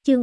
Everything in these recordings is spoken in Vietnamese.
Chương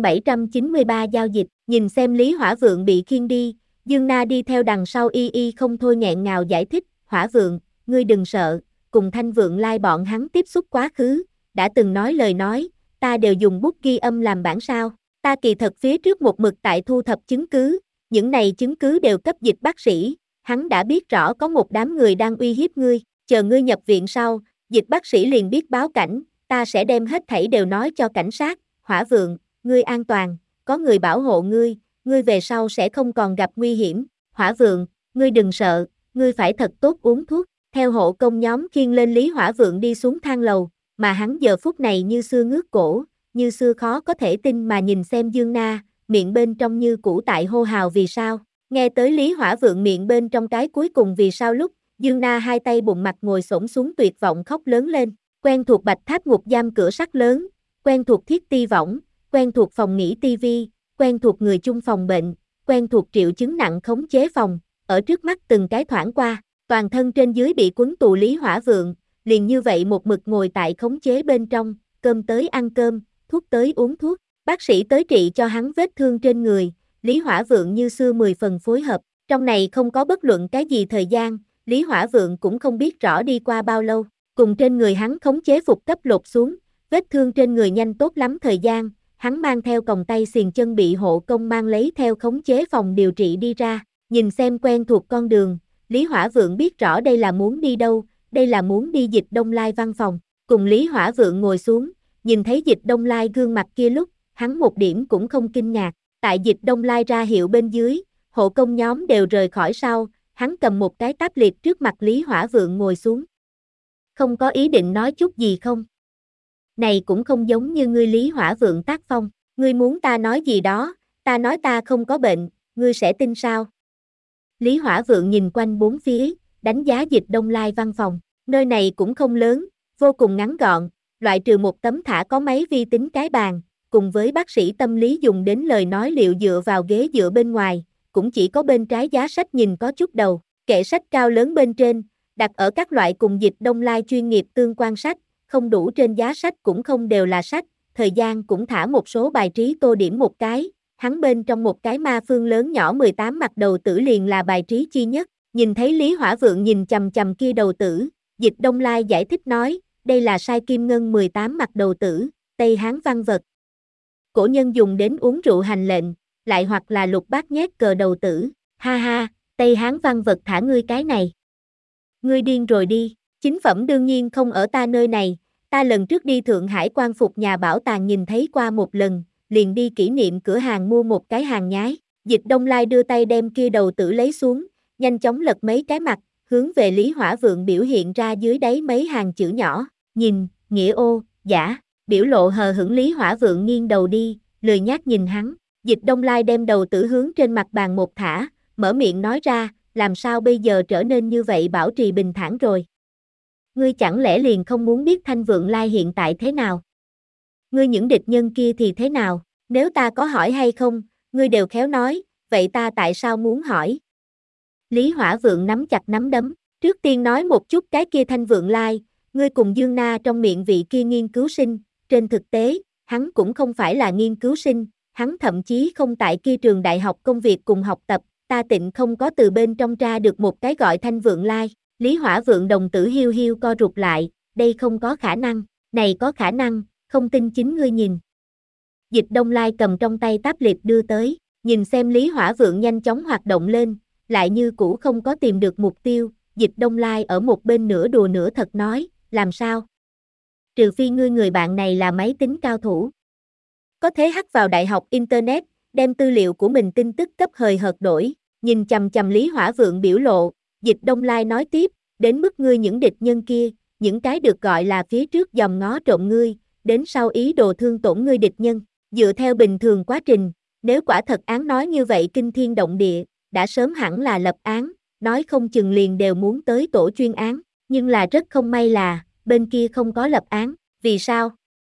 793 giao dịch, nhìn xem Lý Hỏa Vượng bị khiêng đi, Dương Na đi theo đằng sau y không thôi nghẹn ngào giải thích, Hỏa Vượng, ngươi đừng sợ, cùng Thanh Vượng Lai bọn hắn tiếp xúc quá khứ, đã từng nói lời nói, ta đều dùng bút ghi âm làm bản sao, ta kỳ thật phía trước một mực tại thu thập chứng cứ, những này chứng cứ đều cấp dịch bác sĩ, hắn đã biết rõ có một đám người đang uy hiếp ngươi, chờ ngươi nhập viện sau, dịch bác sĩ liền biết báo cảnh, ta sẽ đem hết thảy đều nói cho cảnh sát, Hỏa Vượng, ngươi an toàn, có người bảo hộ ngươi, ngươi về sau sẽ không còn gặp nguy hiểm, Hỏa Vượng, ngươi đừng sợ, ngươi phải thật tốt uống thuốc, theo hộ công nhóm khiêng lên Lý Hỏa Vượng đi xuống thang lầu, mà hắn giờ phút này như xưa ngước cổ, như xưa khó có thể tin mà nhìn xem Dương Na, miệng bên trong như cũ tại hô hào vì sao, nghe tới Lý Hỏa Vượng miệng bên trong cái cuối cùng vì sao lúc, Dương Na hai tay bụng mặt ngồi xổm xuống tuyệt vọng khóc lớn lên, quen thuộc Bạch Tháp ngục giam cửa sắt lớn, quen thuộc thiết ti võng, quen thuộc phòng nghỉ tivi, quen thuộc người chung phòng bệnh, quen thuộc triệu chứng nặng khống chế phòng, ở trước mắt từng cái thoảng qua, toàn thân trên dưới bị quấn tù Lý Hỏa Vượng, liền như vậy một mực ngồi tại khống chế bên trong, cơm tới ăn cơm, thuốc tới uống thuốc, bác sĩ tới trị cho hắn vết thương trên người, Lý Hỏa Vượng như xưa 10 phần phối hợp, trong này không có bất luận cái gì thời gian, Lý Hỏa Vượng cũng không biết rõ đi qua bao lâu, cùng trên người hắn khống chế phục cấp lột xuống, vết thương trên người nhanh tốt lắm thời gian, hắn mang theo còng tay xiềng chân bị hộ công mang lấy theo khống chế phòng điều trị đi ra, nhìn xem quen thuộc con đường, Lý Hỏa Vượng biết rõ đây là muốn đi đâu, đây là muốn đi Dịch Đông Lai văn phòng, cùng Lý Hỏa Vượng ngồi xuống, nhìn thấy Dịch Đông Lai gương mặt kia lúc, hắn một điểm cũng không kinh ngạc, tại Dịch Đông Lai ra hiệu bên dưới, hộ công nhóm đều rời khỏi sau, hắn cầm một cái táp liệt trước mặt Lý Hỏa Vượng ngồi xuống. Không có ý định nói chút gì không? Này cũng không giống như ngươi Lý Hỏa Vượng tác phong, ngươi muốn ta nói gì đó, ta nói ta không có bệnh, ngươi sẽ tin sao? Lý Hỏa Vượng nhìn quanh bốn phía, đánh giá Dịch Đông Lai văn phòng, nơi này cũng không lớn, vô cùng ngắn gọn, loại trừ một tấm thả có máy vi tính cái bàn, cùng với bác sĩ tâm lý dùng đến lời nói liệu dựa vào ghế dựa bên ngoài, cũng chỉ có bên trái giá sách nhìn có chút đầu, kệ sách cao lớn bên trên, đặt ở các loại cùng Dịch Đông Lai chuyên nghiệp tương quan sách, không đủ trên giá sách cũng không đều là sách, thời gian cũng thả một số bài trí tô điểm một cái, hắn bên trong một cái ma phương lớn nhỏ 18 mặt đầu tử liền là bài trí chi nhất, nhìn thấy Lý Hỏa Vượng nhìn chằm chằm kia đầu tử, Dịch Đông Lai giải thích nói, đây là sai kim ngân 18 mặt đầu tử, Tây Hán văn vật. Cổ nhân dùng đến uống rượu hành lệnh, lại hoặc là lục bát nhét cờ đầu tử, ha ha, Tây Hán văn vật thả ngươi cái này. Ngươi điên rồi đi, chính phẩm đương nhiên không ở ta nơi này, ta lần trước đi Thượng Hải quan phục nhà bảo tàng nhìn thấy qua một lần, liền đi kỷ niệm cửa hàng mua một cái hàng nhái, Dịch Đông Lai đưa tay đem kia đầu tử lấy xuống, nhanh chóng lật mấy cái mặt, hướng về Lý Hỏa Vượng biểu hiện ra dưới đáy mấy hàng chữ nhỏ, nhìn, nghĩa ô, giả, biểu lộ hờ hững Lý Hỏa Vượng nghiêng đầu đi, lười nhác nhìn hắn, Dịch Đông Lai đem đầu tử hướng trên mặt bàn một thả, mở miệng nói ra, làm sao bây giờ trở nên như vậy bảo trì bình thản rồi. Ngươi chẳng lẽ liền không muốn biết Thanh Vượng Lai hiện tại thế nào? Ngươi những địch nhân kia thì thế nào? Nếu ta có hỏi hay không, ngươi đều khéo nói, vậy ta tại sao muốn hỏi? Lý Hỏa Vượng nắm chặt nắm đấm, trước tiên nói một chút cái kia Thanh Vượng Lai, ngươi cùng Dương Na trong miệng vị kia nghiên cứu sinh, trên thực tế, hắn cũng không phải là nghiên cứu sinh, hắn thậm chí không tại kia trường đại học công việc cùng học tập, ta tịnh không có từ bên trong ra được một cái gọi Thanh Vượng Lai. Lý Hỏa Vượng đồng tử hiu hiu co rụt lại, đây không có khả năng, này có khả năng, không tin chính ngươi nhìn. Dịch Đông Lai cầm trong tay tablet đưa tới, nhìn xem Lý Hỏa Vượng nhanh chóng hoạt động lên, lại như cũ không có tìm được mục tiêu, Dịch Đông Lai ở một bên nửa đùa nửa thật nói, làm sao? Trừ phi ngươi người bạn này là máy tính cao thủ. Có thể hack vào đại học Internet, đem tư liệu của mình tin tức cấp hời hợt đổi, nhìn chằm chằm Lý Hỏa Vượng biểu lộ, Dịch Đông Lai nói tiếp, đến mức ngươi những địch nhân kia, những cái được gọi là phía trước dòm ngó trộm ngươi, đến sau ý đồ thương tổn ngươi địch nhân, dựa theo bình thường quá trình, nếu quả thật án nói như vậy kinh thiên động địa, đã sớm hẳn là lập án, nói không chừng liền đều muốn tới tổ chuyên án, nhưng là rất không may là, bên kia không có lập án, vì sao?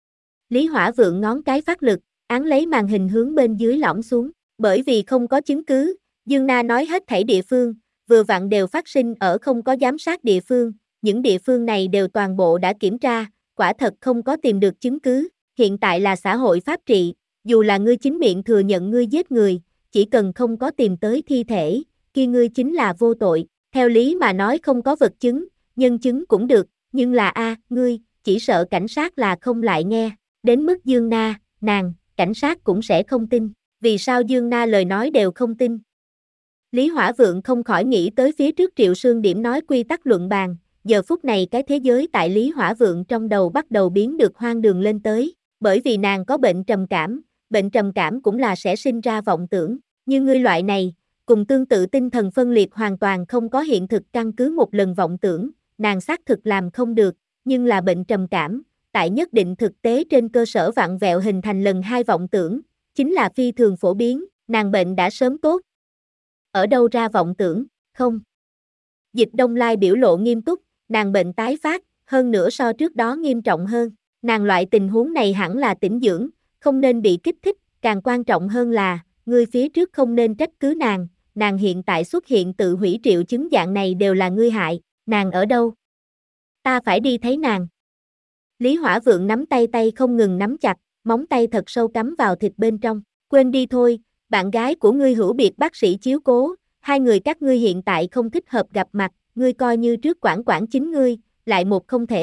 Lý Hỏa Vượng ngón cái phát lực, án lấy màn hình hướng bên dưới lõm xuống, bởi vì không có chứng cứ, Dương Na nói hết thảy địa phương, vừa vặn đều phát sinh ở không có giám sát địa phương, những địa phương này đều toàn bộ đã kiểm tra, quả thật không có tìm được chứng cứ, hiện tại là xã hội pháp trị, dù là ngươi chính miệng thừa nhận ngươi giết người, chỉ cần không có tìm tới thi thể, kia ngươi chính là vô tội, theo lý mà nói không có vật chứng, nhân chứng cũng được, nhưng là ngươi, chỉ sợ cảnh sát là không lại nghe, đến mức Dương Na, nàng, cảnh sát cũng sẽ không tin, vì sao Dương Na lời nói đều không tin. Lý Hỏa Vượng không khỏi nghĩ tới phía trước Triệu Sương điểm nói quy tắc luận bàn, giờ phút này cái thế giới tại Lý Hỏa Vượng trong đầu bắt đầu biến được hoang đường lên tới, bởi vì nàng có bệnh trầm cảm cũng là sẽ sinh ra vọng tưởng, như ngươi loại này, cùng tương tự tinh thần phân liệt hoàn toàn không có hiện thực căn cứ một lần vọng tưởng, nàng xác thực làm không được, nhưng là bệnh trầm cảm, tại nhất định thực tế trên cơ sở vặn vẹo hình thành lần hai vọng tưởng, chính là phi thường phổ biến, nàng bệnh đã sớm tốt. Ở đâu ra vọng tưởng, không? Dịch Đông Lai biểu lộ nghiêm túc, nàng bệnh tái phát, hơn nữa so trước đó nghiêm trọng hơn, nàng loại tình huống này hẳn là tĩnh dưỡng, không nên bị kích thích, càng quan trọng hơn là, ngươi phía trước không nên trách cứ nàng hiện tại xuất hiện tự hủy triệu chứng dạng này đều là ngươi hại, nàng ở đâu? Ta phải đi thấy nàng. Lý Hỏa Vượng nắm tay không ngừng nắm chặt, móng tay thật sâu cắm vào thịt bên trong, quên đi thôi, bạn gái của ngươi hữu biệt bác sĩ chiếu cố, hai người các ngươi hiện tại không thích hợp gặp mặt, ngươi coi như trước quản chính ngươi, lại một không thể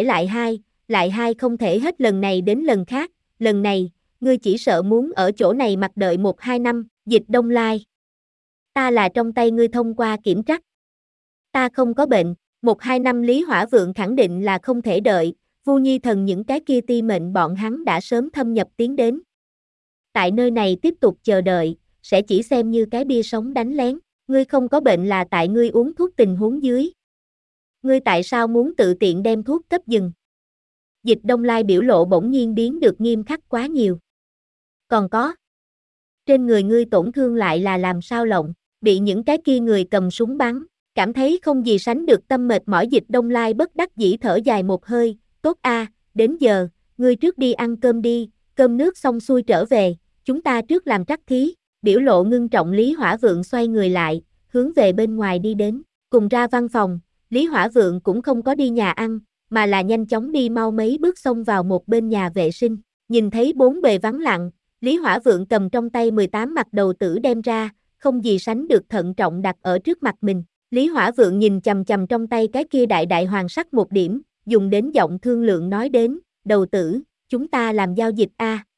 lại hai không thể hết lần này đến lần khác, lần này, ngươi chỉ sợ muốn ở chỗ này mặc đợi 1-2 năm, Dịch Đông Lai. Ta là trong tay ngươi thông qua kiểm trắc. Ta không có bệnh, 1-2 năm Lý Hỏa Vượng khẳng định là không thể đợi, Vu Nhi Thần những cái kia ti mệnh bọn hắn đã sớm thâm nhập tiến đến. Tại nơi này tiếp tục chờ đợi, sẽ chỉ xem như cái bia sống đánh lén, ngươi không có bệnh là tại ngươi uống thuốc tình huống dưới. Ngươi tại sao muốn tự tiện đem thuốc cấp dừng? Dịch Đông Lai biểu lộ bỗng nhiên biến được nghiêm khắc quá nhiều. Còn có, trên người ngươi tổn thương lại là làm sao lộng, bị những cái kia người cầm súng bắn, cảm thấy không gì sánh được tâm mệt mỏi. Dịch Đông Lai bất đắc dĩ thở dài một hơi, tốt đến giờ, ngươi trước đi ăn cơm đi, cơm nước xong xuôi trở về, chúng ta trước làm trắc thí, biểu lộ ngưng trọng Lý Hỏa Vượng xoay người lại, hướng về bên ngoài đi đến, cùng ra văn phòng, Lý Hỏa Vượng cũng không có đi nhà ăn, mà là nhanh chóng đi mau mấy bước xông vào một bên nhà vệ sinh, nhìn thấy bốn bề vắng lặng, Lý Hỏa Vượng cầm trong tay 18 mặt đầu tử đem ra, không gì sánh được thận trọng đặt ở trước mặt mình, Lý Hỏa Vượng nhìn chằm chằm trong tay cái kia đại hoàng sắc một điểm, dùng đến giọng thương lượng nói đến, đầu tử, chúng ta làm giao dịch